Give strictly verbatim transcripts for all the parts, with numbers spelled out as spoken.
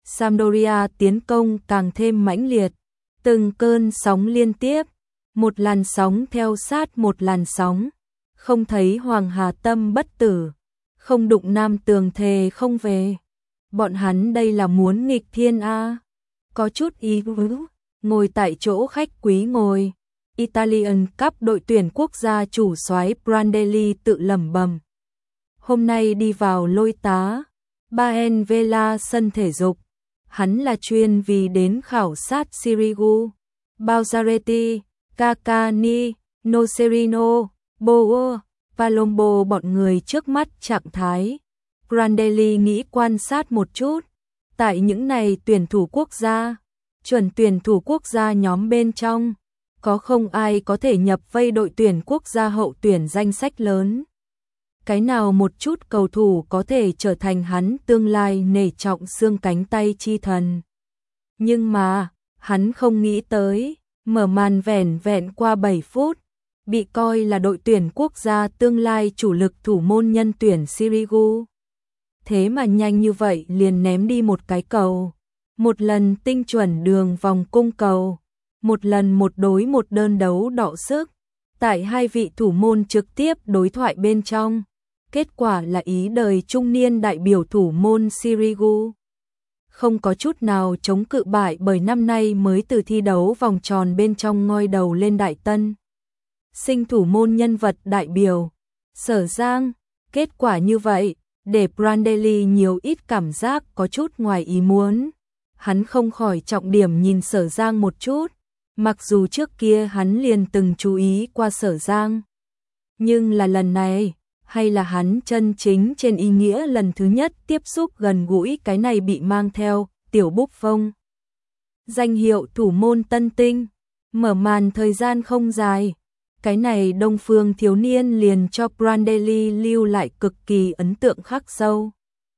Sampdoria tiến công càng thêm mãnh liệt, từng cơn sóng liên tiếp, một làn sóng theo sát một làn sóng, không thấy Hoàng Hà Tâm bất tử, không đụng Nam Tường thề không về. Bọn hắn đây là muốn nghịch thiên a. Có chút ý vứ, ngồi tại chỗ khách quý ngồi. Italian Cup đội tuyển quốc gia chủ soái Prandelli tự lẩm bẩm. Hôm nay đi vào lôi tá, Baen Vela sân thể dục. Hắn là chuyên vì đến khảo sát Sirigu, Balzaretti, Cacani, Nocerino, Boer, Palombo bọn người trước mắt trạng thái. Prandelli nghĩ quan sát một chút, tại những này tuyển thủ quốc gia, chuẩn tuyển thủ quốc gia nhóm bên trong, có không ai có thể nhập vây đội tuyển quốc gia hậu tuyển danh sách lớn. Cái nào một chút cầu thủ có thể trở thành hắn tương lai nể trọng xương cánh tay chi thần. Nhưng mà, hắn không nghĩ tới, mở màn vẻn vẹn qua bảy phút, bị coi là đội tuyển quốc gia tương lai chủ lực thủ môn nhân tuyển Sirigu. Thế mà nhanh như vậy liền ném đi một cái cầu, một lần tinh chuẩn đường vòng cung cầu, một lần một đối một đơn đấu đọ sức, tại hai vị thủ môn trực tiếp đối thoại bên trong. Kết quả là ý đời trung niên đại biểu thủ môn Sirigu không có chút nào chống cự bại, bởi năm nay mới từ thi đấu vòng tròn bên trong ngoi đầu lên đại tân sinh thủ môn nhân vật đại biểu Sở Giang. Kết quả như vậy để Prandelli nhiều ít cảm giác có chút ngoài ý muốn. Hắn không khỏi trọng điểm nhìn Sở Giang một chút, mặc dù trước kia hắn liền từng chú ý qua Sở Giang, nhưng là lần này, hay là hắn chân chính trên ý nghĩa lần thứ nhất tiếp xúc gần gũi cái này bị mang theo tiểu búp phông danh hiệu thủ môn tân tinh. Mở màn thời gian không dài, cái này Đông Phương thiếu niên liền cho Prandelli lưu lại cực kỳ ấn tượng khắc sâu.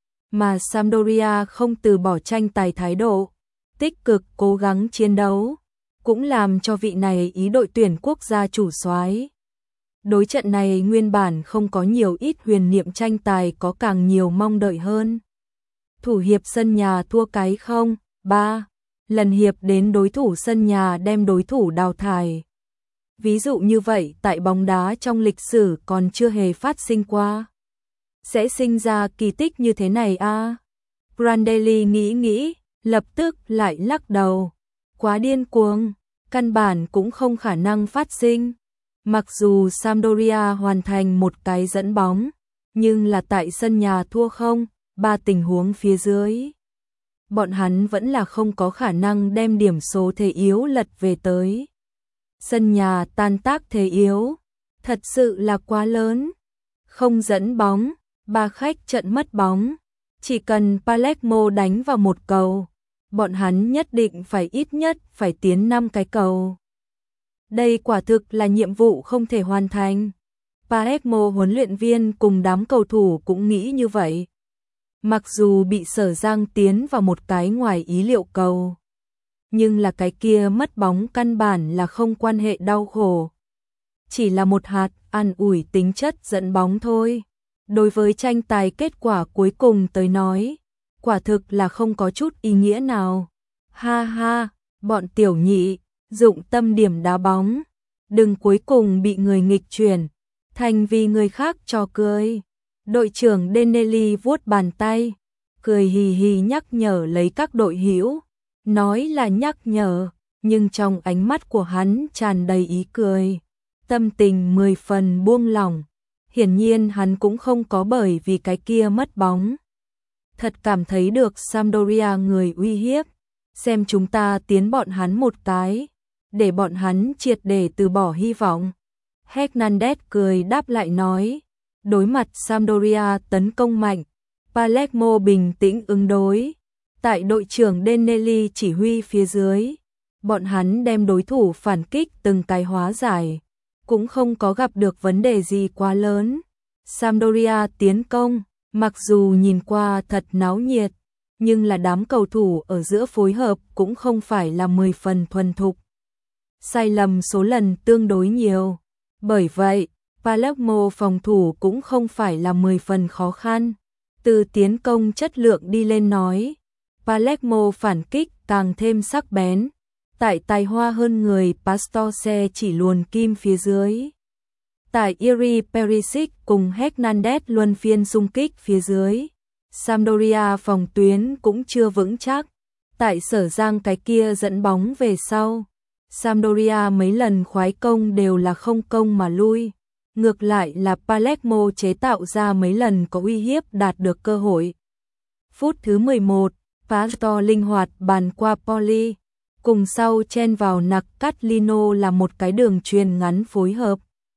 Mà Sampdoria không từ bỏ tranh tài thái độ, tích cực cố gắng chiến đấu, cũng làm cho vị này ý đội tuyển quốc gia chủ soái. Đối trận này nguyên bản không có nhiều ít huyền niệm, tranh tài có càng nhiều mong đợi hơn. Thủ hiệp sân nhà thua cái không, ba, lần hiệp đến đối thủ sân nhà đem đối thủ đào thải. Ví dụ như vậy tại bóng đá trong lịch sử còn chưa hề phát sinh qua. Sẽ sinh ra kỳ tích như thế này a? À? Prandelli nghĩ nghĩ, lập tức lại lắc đầu. Quá điên cuồng, căn bản cũng không khả năng phát sinh. Mặc dù Sampdoria hoàn thành một cái dẫn bóng, nhưng là tại sân nhà thua không, ba tình huống phía dưới. Bọn hắn vẫn là không có khả năng đem điểm số thế yếu lật về tới. Sân nhà tan tác thế yếu, thật sự là quá lớn. Không dẫn bóng, ba khách trận mất bóng. Chỉ cần Palermo đánh vào một cầu, bọn hắn nhất định phải ít nhất phải tiến năm cái cầu. Đây quả thực là nhiệm vụ không thể hoàn thành. Palermo huấn luyện viên cùng đám cầu thủ cũng nghĩ như vậy. Mặc dù bị Sở Giang tiến vào một cái ngoài ý liệu cầu, nhưng là cái kia mất bóng căn bản là không quan hệ đau khổ. Chỉ là một hạt an ủi tính chất dẫn bóng thôi. Đối với tranh tài kết quả cuối cùng tới nói, quả thực là không có chút ý nghĩa nào. Ha ha, bọn tiểu nhị, dụng tâm điểm đá bóng, đừng cuối cùng bị người nghịch chuyển, thành vì người khác trò cười. Đội trưởng Dennelly vuốt bàn tay, cười hì hì nhắc nhở lấy các đội hữu. Nói là nhắc nhở, nhưng trong ánh mắt của hắn tràn đầy ý cười, tâm tình mười phần buông lỏng. Hiển nhiên hắn cũng không có bởi vì cái kia mất bóng thật cảm thấy được Sampdoria người uy hiếp. Xem chúng ta tiến bọn hắn một cái, để bọn hắn triệt để từ bỏ hy vọng. Hernandez cười đáp lại nói, đối mặt Sampdoria tấn công mạnh, Palermo bình tĩnh ứng đối. Tại đội trưởng Dennelly chỉ huy phía dưới, bọn hắn đem đối thủ phản kích từng cái hóa giải, cũng không có gặp được vấn đề gì quá lớn. Sampdoria tiến công, mặc dù nhìn qua thật náo nhiệt, nhưng là đám cầu thủ ở giữa phối hợp cũng không phải là mười phần thuần thục. Sai lầm số lần tương đối nhiều, bởi vậy, Palermo phòng thủ cũng không phải là mười phần khó khăn. Từ tiến công chất lượng đi lên nói, Palermo phản kích càng thêm sắc bén. Tại tài hoa hơn người, Pastore chỉ luồn kim phía dưới. Tại Iri Perisic cùng Hernandez luân phiên xung kích phía dưới. Sampdoria phòng tuyến cũng chưa vững chắc. Tại Sở Giang cái kia dẫn bóng về sau. Sampdoria mấy lần khoái công đều là không công mà lui. Ngược lại là Palermo chế tạo ra mấy lần có uy hiếp đạt được cơ hội. Phút thứ mười một, Pastore linh hoạt bàn qua Poli. Cùng sau chen vào Nacatlino là một cái đường truyền ngắn phối hợp.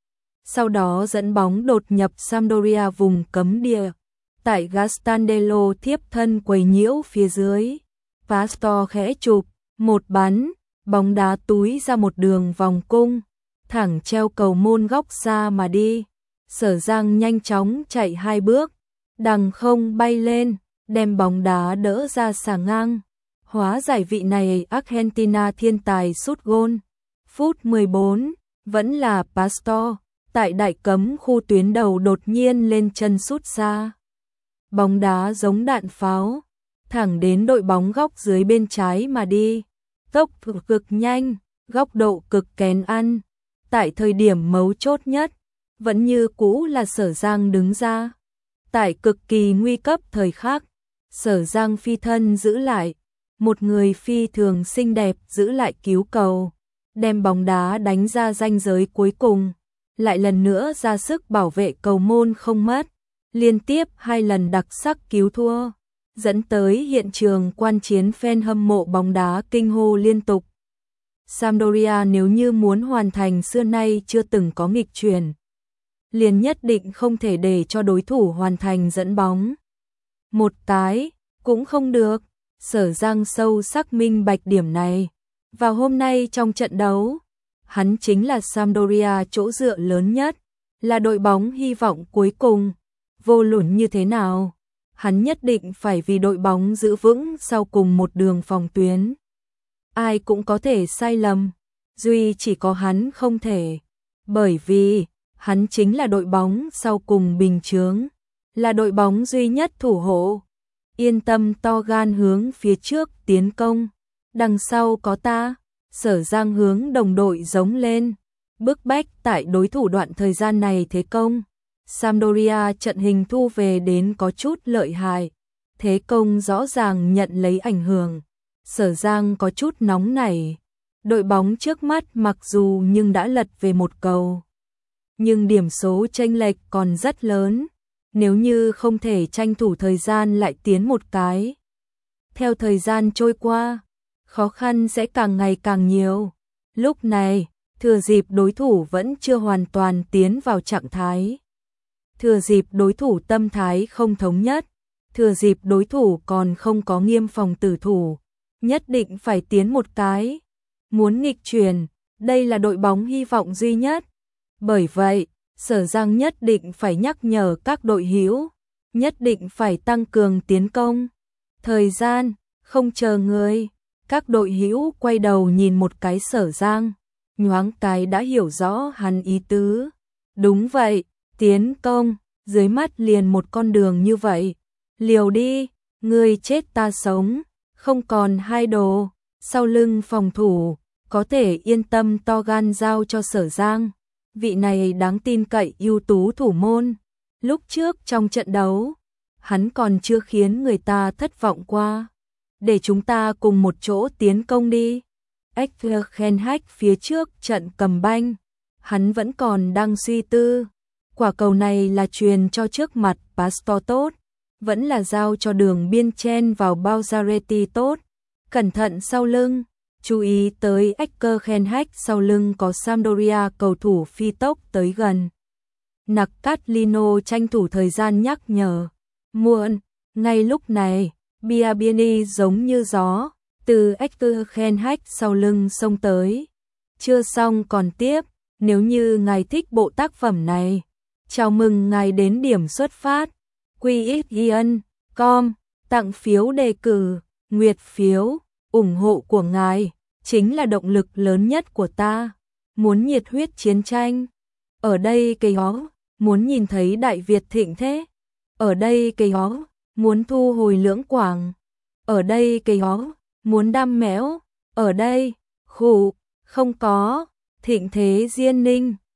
Sau đó dẫn bóng đột nhập Sampdoria vùng cấm địa. Tại Gastandello tiếp thân quấy nhiễu phía dưới. Pastore khẽ chụp, một bắn, bóng đá túi ra một đường vòng cung, thẳng treo cầu môn góc xa mà đi. Sở Giang nhanh chóng chạy hai bước, đằng không bay lên, đem bóng đá đỡ ra xà ngang. Hóa giải vị này Argentina thiên tài sút gôn. Phút mười bốn, vẫn là Pastore, tại đại cấm khu tuyến đầu đột nhiên lên chân sút xa. Bóng đá giống đạn pháo, thẳng đến đội bóng góc dưới bên trái mà đi. Tốc độ cực nhanh, góc độ cực kén ăn. Tại thời điểm mấu chốt nhất, vẫn như cũ là Sở Giang đứng ra. Tại cực kỳ nguy cấp thời khắc, Sở Giang phi thân giữ lại. Một người phi thường xinh đẹp giữ lại cứu cầu, đem bóng đá đánh ra ranh giới cuối cùng, lại lần nữa ra sức bảo vệ cầu môn không mất, liên tiếp hai lần đặc sắc cứu thua, dẫn tới hiện trường quan chiến fan hâm mộ bóng đá kinh hô liên tục. Sampdoria nếu như muốn hoàn thành xưa nay chưa từng có nghịch chuyển, liền nhất định không thể để cho đối thủ hoàn thành dẫn bóng. Một cái cũng không được. Sở Giang sâu sắc minh bạch điểm này. Vào hôm nay trong trận đấu, hắn chính là Sampdoria chỗ dựa lớn nhất, là đội bóng hy vọng cuối cùng. Vô luận như thế nào, hắn nhất định phải vì đội bóng giữ vững sau cùng một đường phòng tuyến. Ai cũng có thể sai lầm, duy chỉ có hắn không thể. Bởi vì, hắn chính là đội bóng sau cùng bình chướng, là đội bóng duy nhất thủ hộ. Yên tâm, to gan hướng phía trước tiến công, đằng sau có ta. Sở Giang hướng đồng đội giống lên, bức bách tại đối thủ đoạn thời gian này thế công. Sampdoria trận hình thu về đến có chút lợi hại, thế công rõ ràng nhận lấy ảnh hưởng. Sở Giang có chút nóng nảy, đội bóng trước mắt mặc dù nhưng đã lật về một cầu, nhưng điểm số chênh lệch còn rất lớn. Nếu như không thể tranh thủ thời gian lại tiến một cái. Theo thời gian trôi qua, khó khăn sẽ càng ngày càng nhiều. Lúc này, thừa dịp đối thủ vẫn chưa hoàn toàn tiến vào trạng thái. Thừa dịp đối thủ tâm thái không thống nhất. Thừa dịp đối thủ còn không có nghiêm phòng tử thủ. Nhất định phải tiến một cái. Muốn nghịch chuyển, đây là đội bóng hy vọng duy nhất. Bởi vậy, Sở Giang nhất định phải nhắc nhở các đội hữu, nhất định phải tăng cường tiến công. Thời gian, không chờ người, các đội hữu quay đầu nhìn một cái Sở Giang, nhoáng cái đã hiểu rõ hắn ý tứ. Đúng vậy, tiến công, dưới mắt liền một con đường như vậy. Liều đi, người chết ta sống, không còn hai đồ, sau lưng phòng thủ, có thể yên tâm to gan giao cho Sở Giang. Vị này đáng tin cậy ưu tú thủ môn. Lúc trước trong trận đấu, hắn còn chưa khiến người ta thất vọng qua. Để chúng ta cùng một chỗ tiến công đi. Eklenhak phía trước trận cầm banh, hắn vẫn còn đang suy tư. Quả cầu này là truyền cho trước mặt Pastore tốt, vẫn là giao cho đường biên chen vào Balzaretti tốt. Cẩn thận sau lưng. Chú ý tới Eklenhak sau lưng có Sampdoria cầu thủ phi tốc tới gần. Nacatlino tranh thủ thời gian nhắc nhở. Muộn, ngay lúc này, Biabiany giống như gió, từ Eklenhak sau lưng xông tới. Chưa xong còn tiếp, nếu như ngài thích bộ tác phẩm này, chào mừng ngài đến điểm xuất phát. quy ích ian chấm com, tặng phiếu đề cử, nguyệt phiếu, ủng hộ của ngài chính là động lực lớn nhất của ta. Muốn nhiệt huyết chiến tranh, ở đây cây ó. Muốn nhìn thấy Đại Việt thịnh thế, ở đây cây ó. Muốn thu hồi Lưỡng Quảng, ở đây cái ó, muốn đam méo, ở đây, khủ, không có, Thịnh Thế Diên Ninh.